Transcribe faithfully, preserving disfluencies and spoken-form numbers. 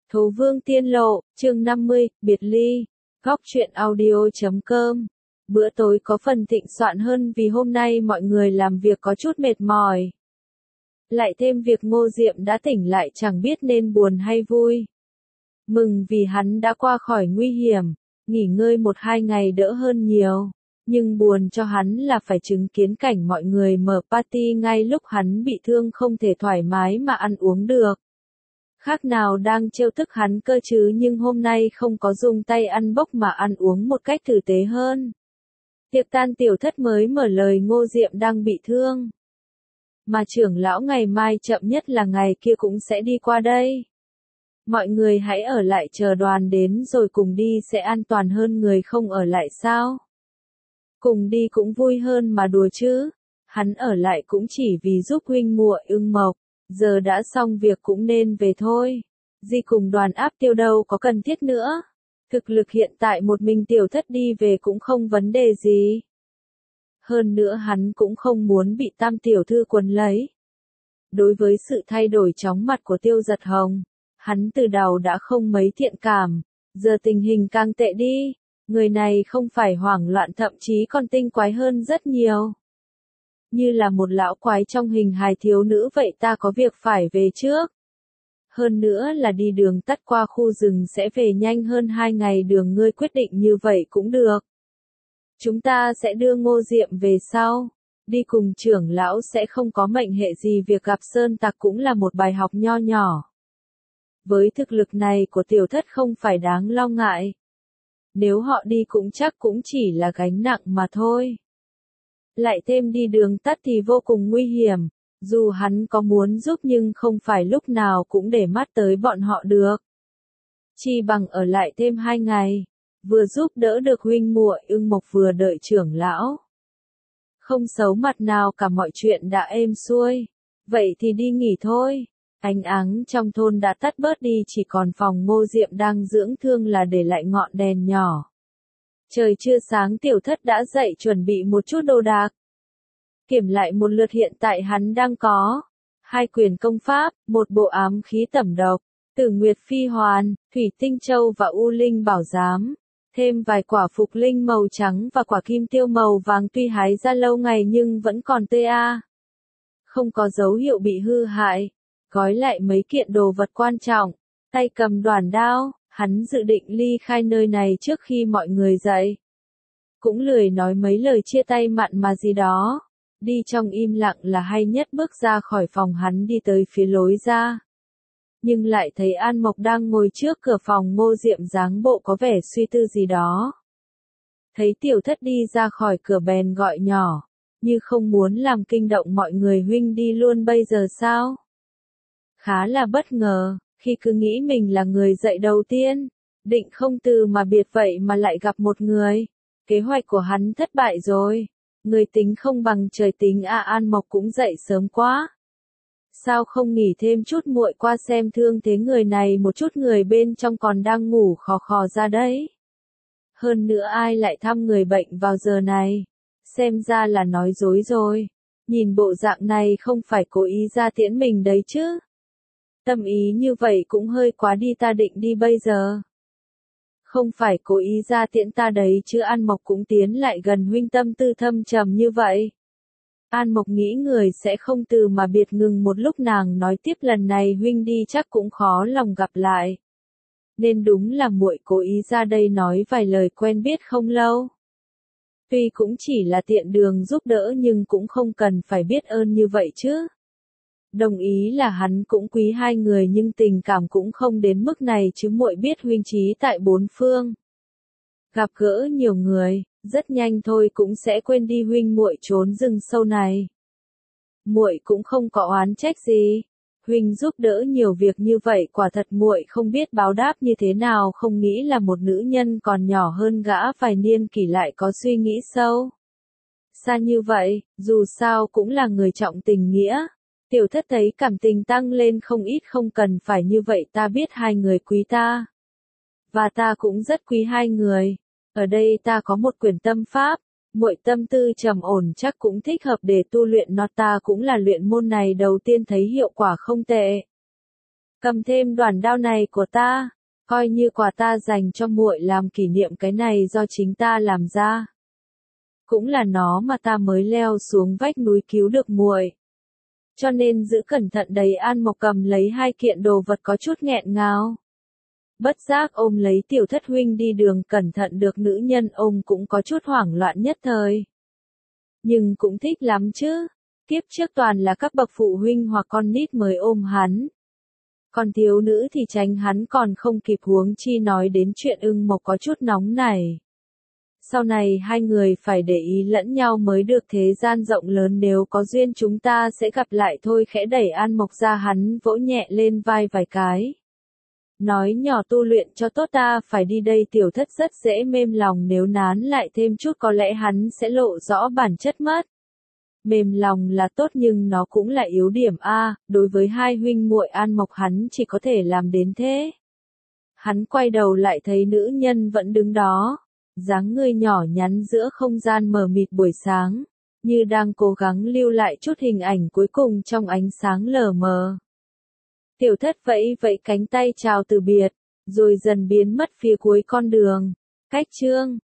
Thố Vương Tiên Lộ, chương năm mươi, biệt ly. Góc truyện audio chấm com. Bữa tối có phần thịnh soạn hơn vì hôm nay mọi người làm việc có chút mệt mỏi. Lại thêm việc Ngô Diệm đã tỉnh lại chẳng biết nên buồn hay vui. Mừng vì hắn đã qua khỏi nguy hiểm, nghỉ ngơi một hai ngày đỡ hơn nhiều. Nhưng buồn cho hắn là phải chứng kiến cảnh mọi người mở party ngay lúc hắn bị thương không thể thoải mái mà ăn uống được. Khác nào đang trêu tức hắn cơ chứ, nhưng hôm nay không có dùng tay ăn bốc mà ăn uống một cách tử tế hơn. Tiệc tan tiểu thất mới mở lời Ngô Diệm đang bị thương. Mà trưởng lão ngày mai chậm nhất là ngày kia cũng sẽ đi qua đây. Mọi người hãy ở lại chờ đoàn đến rồi cùng đi sẽ an toàn hơn người không ở lại sao? Cùng đi cũng vui hơn mà đùa chứ. Hắn ở lại cũng chỉ vì giúp huynh muội Ưng Mộc. Giờ đã xong việc cũng nên về thôi. Di cùng đoàn áp tiêu đâu có cần thiết nữa. Thực lực hiện tại một mình tiểu thất đi về cũng không vấn đề gì. Hơn nữa hắn cũng không muốn bị tam tiểu thư quấn lấy. Đối với sự thay đổi chóng mặt của Tiêu Giật Hồng, hắn từ đầu đã không mấy thiện cảm. Giờ tình hình càng tệ đi. Người này không phải hoảng loạn, thậm chí còn tinh quái hơn rất nhiều. Như là một lão quái trong hình hài thiếu nữ vậy. Ta có việc phải về trước. Hơn nữa là đi đường tắt qua khu rừng sẽ về nhanh hơn hai ngày đường, ngươi quyết định như vậy cũng được. Chúng ta sẽ đưa Ngô Diệm về sau. Đi cùng trưởng lão sẽ không có mệnh hệ gì, việc gặp sơn tặc cũng là một bài học nho nhỏ. Với thực lực này của tiểu thất không phải đáng lo ngại. Nếu họ đi cũng chắc cũng chỉ là gánh nặng mà thôi. Lại thêm đi đường tắt thì vô cùng nguy hiểm. Dù hắn có muốn giúp nhưng không phải lúc nào cũng để mắt tới bọn họ được. Chi bằng ở lại thêm hai ngày. Vừa giúp đỡ được huynh muội Ưng Mộc vừa đợi trưởng lão. Không xấu mặt nào cả, mọi chuyện đã êm xuôi. Vậy thì đi nghỉ thôi. Ánh áng trong thôn đã tắt bớt đi, chỉ còn phòng Ngô Diệm đang dưỡng thương là để lại ngọn đèn nhỏ. Trời chưa sáng tiểu thất đã dậy chuẩn bị một chút đồ đạc. Kiểm lại một lượt hiện tại hắn đang có hai quyền công pháp, một bộ ám khí tẩm độc, Tử Nguyệt Phi Hoàn, Thủy Tinh Châu và U Linh Bảo Giám, thêm vài quả phục linh màu trắng và quả kim tiêu màu vàng, tuy hái ra lâu ngày nhưng vẫn còn tê a. Không có dấu hiệu bị hư hại. Gói lại mấy kiện đồ vật quan trọng, tay cầm đoản đao, hắn dự định ly khai nơi này trước khi mọi người dậy. Cũng lười nói mấy lời chia tay mặn mà gì đó. Đi trong im lặng là hay nhất. Bước ra khỏi phòng hắn đi tới phía lối ra. Nhưng lại thấy An Mộc đang ngồi trước cửa phòng Ngô Diệm, dáng bộ có vẻ suy tư gì đó. Thấy tiểu thất đi ra khỏi cửa bèn gọi nhỏ, như không muốn làm kinh động mọi người. Huynh đi luôn bây giờ sao? Khá là bất ngờ, khi cứ nghĩ mình là người dậy đầu tiên, định không từ mà biệt vậy mà lại gặp một người. Kế hoạch của hắn thất bại rồi. Người tính không bằng trời tính à. An Mộc cũng dậy sớm quá. Sao không nghỉ thêm chút, muội qua xem thương thế người này một chút, người bên trong còn đang ngủ khò khò ra đấy. Hơn nữa ai lại thăm người bệnh vào giờ này? Xem ra là nói dối rồi. Nhìn bộ dạng này không phải cố ý ra tiễn mình đấy chứ. Tâm ý như vậy cũng hơi quá đi, ta định đi bây giờ. Không phải cố ý ra tiễn ta đấy chứ. An Mộc cũng tiến lại gần, huynh tâm tư thâm trầm như vậy. An Mộc nghĩ người sẽ không từ mà biệt, ngừng một lúc nàng nói tiếp, lần này huynh đi chắc cũng khó lòng gặp lại. Nên đúng là muội cố ý ra đây nói vài lời quen biết không lâu. Tuy cũng chỉ là tiện đường giúp đỡ nhưng cũng không cần phải biết ơn như vậy chứ. Đồng ý là hắn cũng quý hai người nhưng tình cảm cũng không đến mức này chứ. Muội biết huynh trí tại bốn phương. Gặp gỡ nhiều người, rất nhanh thôi cũng sẽ quên đi huynh muội trốn rừng sâu này. Muội cũng không có oán trách gì. Huynh giúp đỡ nhiều việc như vậy quả thật muội không biết báo đáp như thế nào, không nghĩ là một nữ nhân còn nhỏ hơn gã vài niên kỷ lại có suy nghĩ sâu xa như vậy, dù sao cũng là người trọng tình nghĩa. Tiểu thất thấy cảm tình tăng lên không ít, không cần phải như vậy, ta biết hai người quý ta. Và ta cũng rất quý hai người. Ở đây ta có một quyển tâm pháp, muội tâm tư trầm ổn chắc cũng thích hợp để tu luyện nó, ta cũng là luyện môn này đầu tiên thấy hiệu quả không tệ. Cầm thêm đoạn đao này của ta, coi như quà ta dành cho muội làm kỷ niệm, cái này do chính ta làm ra. Cũng là nó mà ta mới leo xuống vách núi cứu được muội. Cho nên giữ cẩn thận đấy. An Mộc cầm lấy hai kiện đồ vật có chút nghẹn ngào. Bất giác ôm lấy Tiểu Thất huynh đi đường, cẩn thận được nữ nhân ôm cũng có chút hoảng loạn nhất thời. Nhưng cũng thích lắm chứ. Kiếp trước toàn là các bậc phụ huynh hoặc con nít mới ôm hắn. Còn thiếu nữ thì tránh hắn còn không kịp, huống chi nói đến chuyện Ưng Mộc có chút nóng này. Sau này hai người phải để ý lẫn nhau mới được, thế gian rộng lớn, nếu có duyên chúng ta sẽ gặp lại thôi. Khẽ đẩy An Mộc ra, hắn vỗ nhẹ lên vai vài cái. Nói nhỏ, tu luyện cho tốt, ta phải đi đây. Tiểu Thất rất dễ mềm lòng, nếu nán lại thêm chút có lẽ hắn sẽ lộ rõ bản chất mất. Mềm lòng là tốt nhưng nó cũng là yếu điểm a, đối với hai huynh muội An Mộc hắn chỉ có thể làm đến thế. Hắn quay đầu lại thấy nữ nhân vẫn đứng đó, dáng người nhỏ nhắn giữa không gian mờ mịt buổi sáng, như đang cố gắng lưu lại chút hình ảnh cuối cùng trong ánh sáng lờ mờ. Tiểu Thất vẫy vẫy cánh tay chào từ biệt, rồi dần biến mất phía cuối con đường. Cách chương